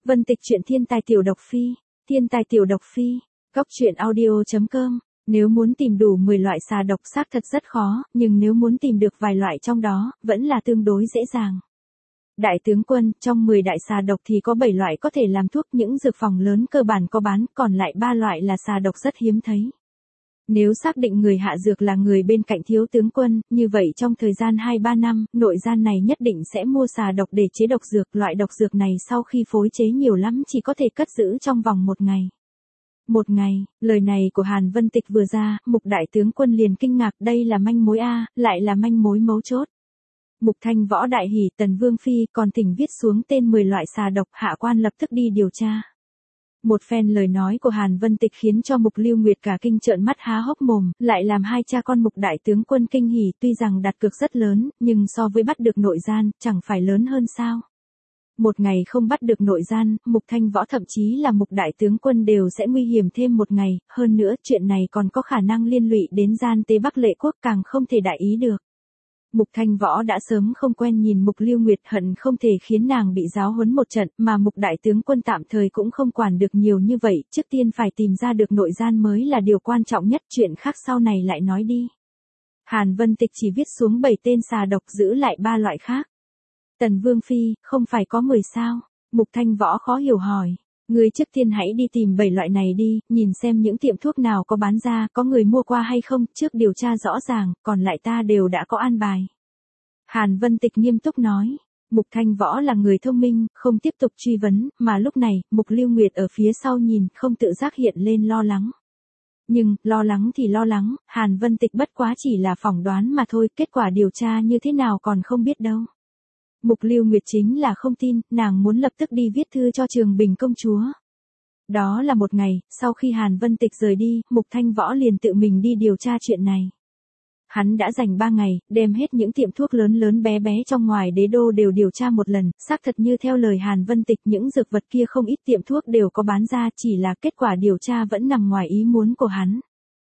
Vân Tịch truyện thiên tài tiểu độc phi, thiên tài tiểu độc phi, góc truyện audio.com. Nếu muốn tìm đủ 10 loại xà độc xác thật rất khó, nhưng nếu muốn tìm được vài loại trong đó, vẫn là tương đối dễ dàng. Đại tướng quân, trong 10 đại xà độc thì có 7 loại có thể làm thuốc, những dược phòng lớn cơ bản có bán, còn lại 3 loại là xà độc rất hiếm thấy. Nếu xác định người hạ dược là người bên cạnh thiếu tướng quân, như vậy trong thời gian 2-3 năm, nội gian này nhất định sẽ mua xà độc để chế độc dược. Loại độc dược này sau khi phối chế nhiều lắm chỉ có thể cất giữ trong vòng 1 ngày. 1 ngày, lời này của Hàn Vân Tịch vừa ra, Mục đại tướng quân liền kinh ngạc, đây là manh mối a, lại là manh mối mấu chốt. Mục Thanh Võ đại hỉ, Tần Vương phi còn thỉnh viết xuống tên 10 loại xà độc, hạ quan lập tức đi điều tra. Một phen lời nói của Hàn Vân Tịch khiến cho Mục Lưu Nguyệt cả kinh trợn mắt há hốc mồm, lại làm hai cha con Mục đại tướng quân kinh hỉ, tuy rằng đặt cược rất lớn, nhưng so với bắt được nội gian, chẳng phải lớn hơn sao. 1 ngày không bắt được nội gian, Mục Thanh Võ thậm chí là Mục đại tướng quân đều sẽ nguy hiểm thêm 1 ngày, hơn nữa chuyện này còn có khả năng liên lụy đến gian tế Bắc Lệ Quốc, càng không thể đại ý được. Mục Thanh Võ đã sớm không quen nhìn Mục Lưu Nguyệt, hận không thể khiến nàng bị giáo huấn một trận, mà Mục đại tướng quân tạm thời cũng không quản được nhiều như vậy, trước tiên phải tìm ra được nội gian mới là điều quan trọng nhất, chuyện khác sau này lại nói đi. Hàn Vân Tịch chỉ viết xuống 7 tên xà độc, giữ lại 3 loại khác. Tần Vương phi, không phải có 10 sao? Mục Thanh Võ khó hiểu hỏi. Ngươi trước tiên hãy đi tìm 7 loại này đi, nhìn xem những tiệm thuốc nào có bán ra, có người mua qua hay không, trước điều tra rõ ràng, còn lại ta đều đã có an bài. Hàn Vân Tịch nghiêm túc nói. Mục Thanh Võ là người thông minh, không tiếp tục truy vấn, mà lúc này, Mục Lưu Nguyệt ở phía sau nhìn, không tự giác hiện lên lo lắng. Nhưng, lo lắng thì lo lắng, Hàn Vân Tịch bất quá chỉ là phỏng đoán mà thôi, kết quả điều tra như thế nào còn không biết đâu. Mục Lưu Nguyệt chính là không tin, nàng muốn lập tức đi viết thư cho Trường Bình công chúa. Đó là 1 ngày, sau khi Hàn Vân Tịch rời đi, Mục Thanh Võ liền tự mình đi điều tra chuyện này. Hắn đã dành 3 ngày, đem hết những tiệm thuốc lớn lớn bé bé trong ngoài đế đô đều điều tra một lần, xác thật như theo lời Hàn Vân Tịch, những dược vật kia không ít tiệm thuốc đều có bán ra, chỉ là kết quả điều tra vẫn nằm ngoài ý muốn của hắn.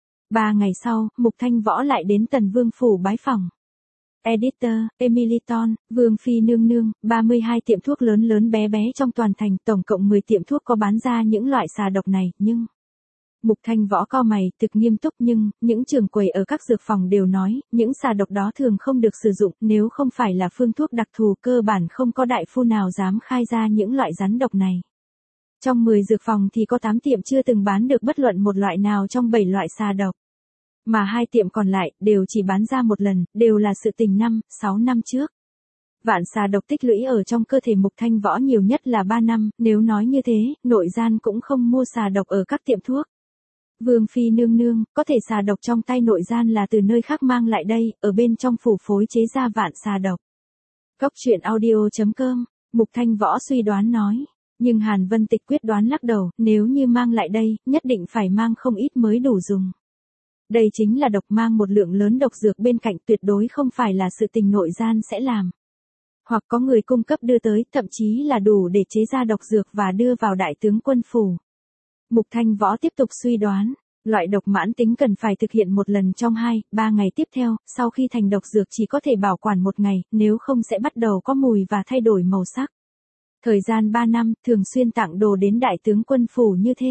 3 ngày sau, Mục Thanh Võ lại đến Tần Vương phủ bái phỏng. Editor, Emiliton, Vương phi nương nương, 32 tiệm thuốc lớn lớn bé bé trong toàn thành, tổng cộng 10 tiệm thuốc có bán ra những loại xà độc này, nhưng... Mục Thanh Võ cau mày, thực nghiêm túc, nhưng, những trường quầy ở các dược phòng đều nói, những xà độc đó thường không được sử dụng, nếu không phải là phương thuốc đặc thù, cơ bản không có đại phu nào dám khai ra những loại rắn độc này. Trong 10 dược phòng thì có 8 tiệm chưa từng bán được bất luận một loại nào trong 7 loại xà độc. Mà 2 tiệm còn lại, đều chỉ bán ra 1 lần, đều là sự tình 5-6 năm trước. Vạn xà độc tích lũy ở trong cơ thể Mục Thanh Võ nhiều nhất là 3 năm, nếu nói như thế, nội gian cũng không mua xà độc ở các tiệm thuốc. Vương phi nương nương, có thể xà độc trong tay nội gian là từ nơi khác mang lại đây, ở bên trong phủ phối chế ra vạn xà độc. Góc truyện audio.com, Mục Thanh Võ suy đoán nói. Nhưng Hàn Vân Tịch quyết đoán lắc đầu, nếu như mang lại đây, nhất định phải mang không ít mới đủ dùng. Đây chính là độc, mang một lượng lớn độc dược bên cạnh, tuyệt đối không phải là sự tình nội gian sẽ làm. Hoặc có người cung cấp đưa tới, thậm chí là đủ để chế ra độc dược và đưa vào đại tướng quân phủ. Mục Thanh Võ tiếp tục suy đoán, loại độc mãn tính cần phải thực hiện 1 lần trong 2-3 ngày tiếp theo, sau khi thành độc dược chỉ có thể bảo quản 1 ngày, nếu không sẽ bắt đầu có mùi và thay đổi màu sắc. Thời gian 3 năm, thường xuyên tặng đồ đến đại tướng quân phủ như thế.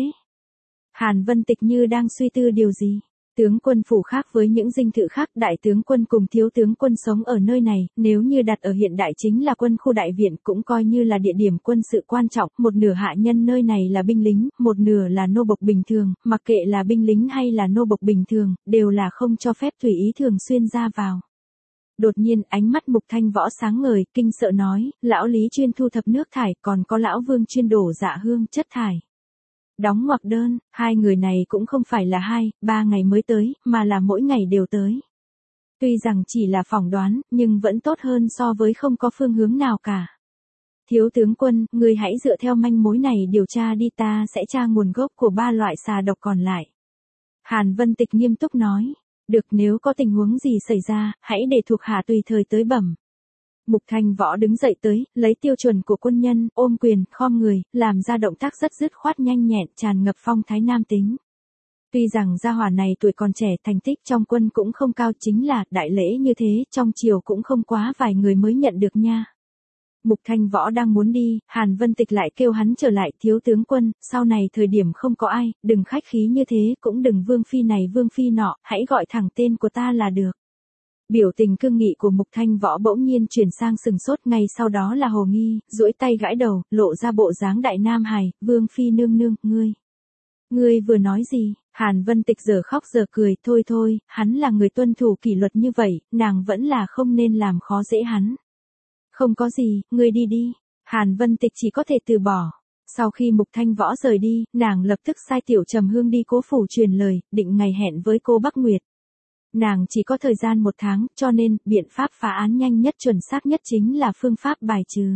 Hàn Vân Tịch như đang suy tư điều gì. Tướng quân phủ khác với những dinh thự khác, đại tướng quân cùng thiếu tướng quân sống ở nơi này, nếu như đặt ở hiện đại chính là quân khu đại viện, cũng coi như là địa điểm quân sự quan trọng, 1 nửa hạ nhân nơi này là binh lính, 1 nửa là nô bộc bình thường, mặc kệ là binh lính hay là nô bộc bình thường, đều là không cho phép tùy ý thường xuyên ra vào. Đột nhiên ánh mắt Mục Thanh Võ sáng ngời, kinh sợ nói, lão Lý chuyên thu thập nước thải, còn có lão Vương chuyên đổ dạ hương chất thải. Đóng ngoặc đơn, 2 người này cũng không phải là 2-3 ngày mới tới, mà là mỗi ngày đều tới. Tuy rằng chỉ là phỏng đoán, nhưng vẫn tốt hơn so với không có phương hướng nào cả. Thiếu tướng quân, ngươi hãy dựa theo manh mối này điều tra đi, ta sẽ tra nguồn gốc của 3 loại xà độc còn lại. Hàn Vân Tịch nghiêm túc nói, được, nếu có tình huống gì xảy ra, hãy để thuộc hạ tùy thời tới bẩm. Mục Thanh Võ đứng dậy tới, lấy tiêu chuẩn của quân nhân, ôm quyền, khom người, làm ra động tác rất dứt khoát nhanh nhẹn, tràn ngập phong thái nam tính. Tuy rằng gia hỏa này tuổi còn trẻ, thành tích trong quân cũng không cao, chính là đại lễ như thế, trong triều cũng không quá vài người mới nhận được nha. Mục Thanh Võ đang muốn đi, Hàn Vân Tịch lại kêu hắn trở lại, thiếu tướng quân, sau này thời điểm không có ai, đừng khách khí như thế, cũng đừng vương phi này vương phi nọ, hãy gọi thẳng tên của ta là được. Biểu tình cương nghị của Mục Thanh Võ bỗng nhiên chuyển sang sừng sốt, ngay sau đó là hồ nghi, duỗi tay gãi đầu, lộ ra bộ dáng đại nam hài, vương phi nương nương, ngươi vừa nói gì? Hàn Vân Tịch giờ khóc giờ cười, thôi, hắn là người tuân thủ kỷ luật như vậy, nàng vẫn là không nên làm khó dễ hắn. Không có gì, ngươi đi đi. Hàn Vân Tịch chỉ có thể từ bỏ. Sau khi Mục Thanh Võ rời đi, nàng lập tức sai Tiểu Trầm Hương đi Cố phủ truyền lời, định ngày hẹn với cô Bắc Nguyệt. Nàng chỉ có thời gian 1 tháng, cho nên, biện pháp phá án nhanh nhất chuẩn xác nhất chính là phương pháp bài trừ.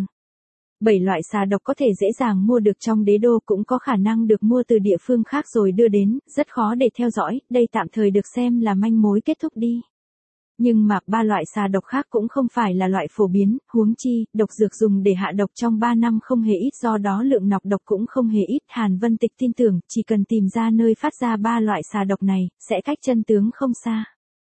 7 loại xà độc có thể dễ dàng mua được trong đế đô, cũng có khả năng được mua từ địa phương khác rồi đưa đến, rất khó để theo dõi, đây tạm thời được xem là manh mối kết thúc đi. Nhưng mà 3 loại xà độc khác cũng không phải là loại phổ biến, huống chi, độc dược dùng để hạ độc trong 3 năm không hề ít, do đó lượng nọc độc cũng không hề ít. Hàn Vân Tịch tin tưởng, chỉ cần tìm ra nơi phát ra 3 loại xà độc này, sẽ cách chân tướng không xa.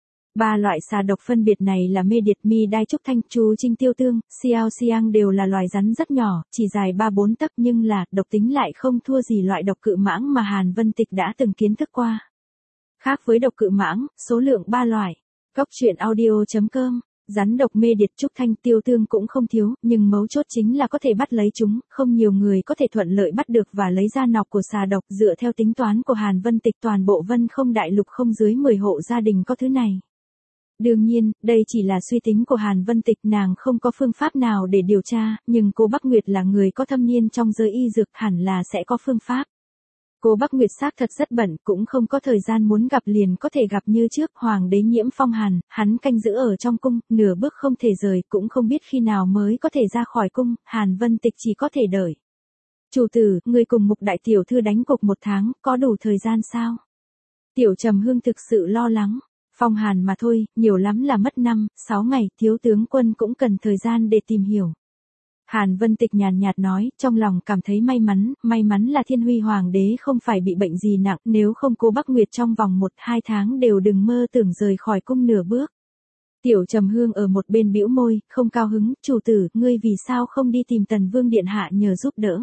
3 loại xà độc phân biệt này là mê điệt, mi đai trúc thanh, chú trinh tiêu tương, xiao xiang, đều là loài rắn rất nhỏ, chỉ dài 3-4 tấc, nhưng là, độc tính lại không thua gì loại độc cự mãng mà Hàn Vân Tịch đã từng kiến thức qua. Khác với độc cự mãng, số lượng 3 loại. Cóc truyện audio.com, rắn độc mê điệt trúc thanh tiêu tương cũng không thiếu, nhưng mấu chốt chính là có thể bắt lấy chúng, không nhiều người có thể thuận lợi bắt được và lấy ra nọc của xà độc. Dựa theo tính toán của Hàn Vân Tịch, toàn bộ Vân Không Đại Lục không dưới 10 hộ gia đình có thứ này. Đương nhiên, đây chỉ là suy tính của Hàn Vân Tịch, nàng không có phương pháp nào để điều tra, nhưng cô Bắc Nguyệt là người có thâm niên trong giới y dược, hẳn là sẽ có phương pháp. Cô Bắc Nguyệt xác thật rất bận, cũng không có thời gian muốn gặp liền có thể gặp như trước. Hoàng đế Nhiễm Phong Hàn, hắn canh giữ ở trong cung, nửa bước không thể rời, cũng không biết khi nào mới có thể ra khỏi cung. Hàn Vân Tịch chỉ có thể đợi. Chủ tử, người cùng Mục đại tiểu thư đánh cuộc 1 tháng, có đủ thời gian sao? Tiểu Trầm Hương thực sự lo lắng. Phong Hàn mà thôi, nhiều lắm là mất 5-6 ngày, thiếu tướng quân cũng cần thời gian để tìm hiểu. Hàn Vân Tịch nhàn nhạt nói, trong lòng cảm thấy may mắn là Thiên Huy Hoàng đế không phải bị bệnh gì nặng, nếu không cô Bắc Nguyệt trong vòng 1-2 tháng đều đừng mơ tưởng rời khỏi cung nửa bước. Tiểu Trầm Hương ở một bên bĩu môi, không cao hứng, chủ tử, ngươi vì sao không đi tìm Tần Vương điện hạ nhờ giúp đỡ?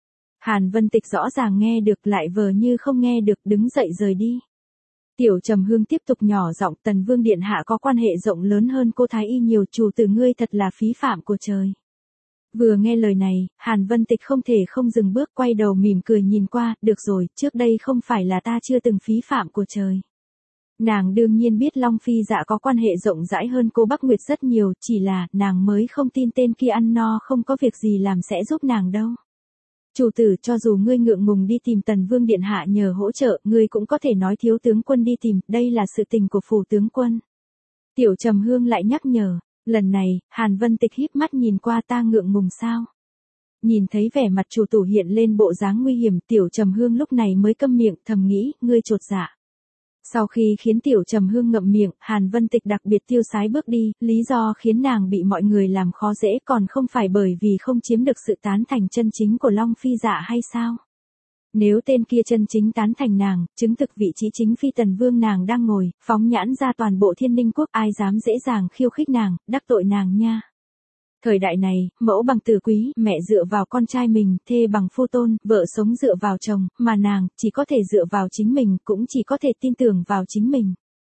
Hàn Vân Tịch rõ ràng nghe được, lại vờ như không nghe được, đứng dậy rời đi. Tiểu Trầm Hương tiếp tục nhỏ giọng, Tần Vương điện hạ có quan hệ rộng lớn hơn cô Thái y nhiều, chủ tử ngươi thật là phí phạm của trời. Vừa nghe lời này, Hàn Vân Tịch không thể không dừng bước, quay đầu mỉm cười nhìn qua, được rồi, trước đây không phải là ta chưa từng phí phạm của trời. Nàng đương nhiên biết Long Phi Dạ có quan hệ rộng rãi hơn cô Bắc Nguyệt rất nhiều, chỉ là, nàng mới không tin tên kia ăn no không có việc gì làm sẽ giúp nàng đâu. Chủ tử, cho dù ngươi ngượng ngùng đi tìm Tần Vương điện hạ nhờ hỗ trợ, ngươi cũng có thể nói thiếu tướng quân đi tìm, đây là sự tình của phủ tướng quân. Tiểu Trầm Hương lại nhắc nhở, lần này, Hàn Vân Tịch híp mắt nhìn qua, ta ngượng ngùng sao? Nhìn thấy vẻ mặt chủ tử hiện lên bộ dáng nguy hiểm, Tiểu Trầm Hương lúc này mới câm miệng, thầm nghĩ, ngươi chột dạ. Sau khi khiến Tiểu Trầm Hương ngậm miệng, Hàn Vân Tịch đặc biệt tiêu sái bước đi, lý do khiến nàng bị mọi người làm khó dễ còn không phải bởi vì không chiếm được sự tán thành chân chính của Long Phi Dạ hay sao? Nếu tên kia chân chính tán thành nàng, chứng thực vị trí chính phi Tần Vương nàng đang ngồi, phóng nhãn ra toàn bộ Thiên Ninh quốc, ai dám dễ dàng khiêu khích nàng, đắc tội nàng nha. Thời đại này, mẫu bằng tử quý, mẹ dựa vào con trai mình, thê bằng phu tôn, vợ sống dựa vào chồng, mà nàng, chỉ có thể dựa vào chính mình, cũng chỉ có thể tin tưởng vào chính mình.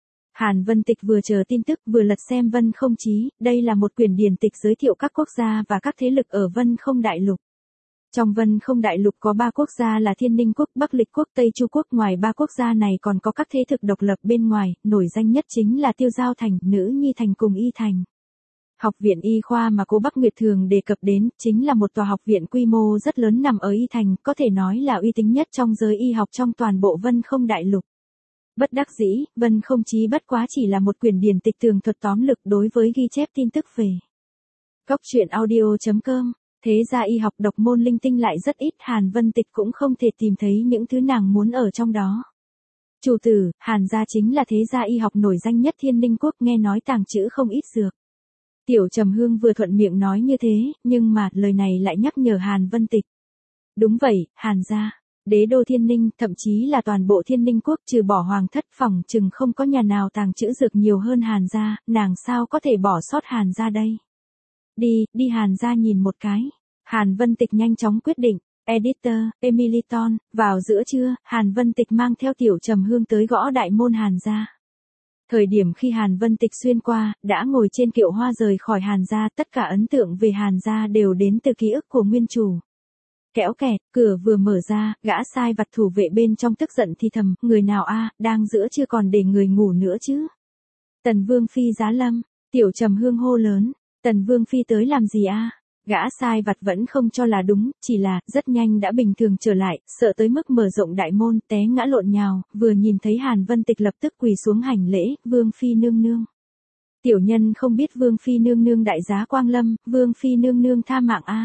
Hàn Vân Tịch vừa chờ tin tức vừa lật xem Vân Không Chí, đây là một quyển điển tịch giới thiệu các quốc gia và các thế lực ở Vân Không Đại Lục. Trong Vân Không Đại Lục có 3 quốc gia là Thiên Ninh quốc, Bắc Lịch quốc, Tây Chu quốc, ngoài 3 quốc gia này còn có các thế lực độc lập bên ngoài, nổi danh nhất chính là Tiêu Giao Thành, Nữ Nhi Thành cùng Y Thành. Học viện y khoa mà cô Bắc Nguyệt thường đề cập đến, chính là một tòa học viện quy mô rất lớn nằm ở Y Thành, có thể nói là uy tín nhất trong giới y học trong toàn bộ Vân Không Đại Lục. Bất đắc dĩ, Vân Không Chí bất quá chỉ là một quyển điển tịch tường thuật tóm lược đối với ghi chép tin tức về. Cóc truyện audio.com, thế ra y học độc môn linh tinh lại rất ít, Hàn Vân Tịch cũng không thể tìm thấy những thứ nàng muốn ở trong đó. Chủ tử, Hàn gia chính là thế gia y học nổi danh nhất Thiên Ninh quốc, nghe nói tàng trữ không ít dược. Tiểu Trầm Hương vừa thuận miệng nói như thế, nhưng mà, lời này lại nhắc nhở Hàn Vân Tịch. Đúng vậy, Hàn gia, đế đô Thiên Ninh, thậm chí là toàn bộ Thiên Ninh quốc trừ bỏ hoàng thất, phòng chừng không có nhà nào tàng trữ dược nhiều hơn Hàn gia, nàng sao có thể bỏ sót Hàn gia đây. Đi Hàn gia nhìn một cái. Hàn Vân Tịch nhanh chóng quyết định. Editor, Emiliton, vào giữa trưa, Hàn Vân Tịch mang theo Tiểu Trầm Hương tới gõ đại môn Hàn gia. Thời điểm khi Hàn Vân Tịch xuyên qua, đã ngồi trên kiệu hoa rời khỏi Hàn gia, tất cả ấn tượng về Hàn gia đều đến từ ký ức của nguyên chủ. Kéo kẹt, cửa vừa mở ra, gã sai vặt thủ vệ bên trong tức giận thì thầm, người nào a, đang giữa chưa còn để người ngủ nữa chứ. Tần Vương Phi giá lâm, Tiểu Trầm Hương hô lớn, Tần Vương Phi tới làm gì a? Gã sai vặt vẫn không cho là đúng, chỉ là, rất nhanh đã bình thường trở lại, sợ tới mức mở rộng đại môn, té ngã lộn nhào, vừa nhìn thấy Hàn Vân Tịch lập tức quỳ xuống hành lễ, Vương Phi nương nương. Tiểu nhân không biết Vương Phi nương nương đại giá quang lâm, Vương Phi nương nương tha mạng a.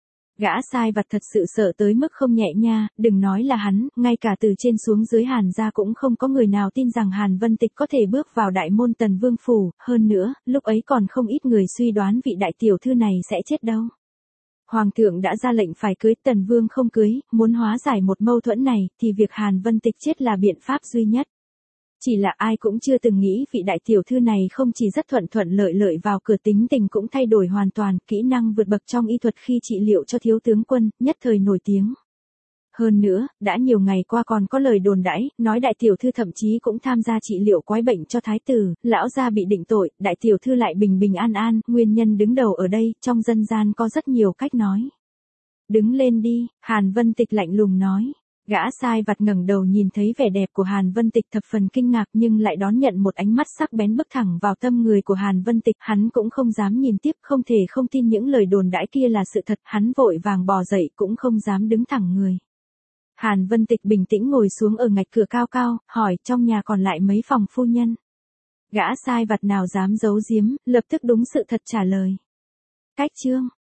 Gã sai vặt thật sự sợ tới mức không nhẹ nha, đừng nói là hắn, ngay cả từ trên xuống dưới Hàn gia cũng không có người nào tin rằng Hàn Vân Tịch có thể bước vào đại môn Tần Vương phủ, hơn nữa, lúc ấy còn không ít người suy đoán vị đại tiểu thư này sẽ chết đâu. Hoàng thượng đã ra lệnh phải cưới, Tần Vương không cưới, muốn hóa giải một mâu thuẫn này, thì việc Hàn Vân Tịch chết là biện pháp duy nhất. Chỉ là ai cũng chưa từng nghĩ vị đại tiểu thư này không chỉ rất thuận lợi vào cửa, tính tình cũng thay đổi hoàn toàn, kỹ năng vượt bậc trong y thuật khi trị liệu cho thiếu tướng quân, nhất thời nổi tiếng. Hơn nữa, đã nhiều ngày qua còn có lời đồn đãi, nói đại tiểu thư thậm chí cũng tham gia trị liệu quái bệnh cho thái tử, lão gia bị định tội, đại tiểu thư lại bình an, nguyên nhân đứng đầu ở đây, trong dân gian có rất nhiều cách nói. Đứng lên đi, Hàn Vân Tịch lạnh lùng nói. Gã sai vặt ngẩng đầu nhìn thấy vẻ đẹp của Hàn Vân Tịch thập phần kinh ngạc nhưng lại đón nhận một ánh mắt sắc bén bức thẳng vào tâm người của Hàn Vân Tịch, hắn cũng không dám nhìn tiếp, không thể không tin những lời đồn đãi kia là sự thật, hắn vội vàng bò dậy cũng không dám đứng thẳng người. Hàn Vân Tịch bình tĩnh ngồi xuống ở ngạch cửa cao, hỏi trong nhà còn lại mấy phòng phu nhân. Gã sai vặt nào dám giấu giếm, lập tức đúng sự thật trả lời. Cách chương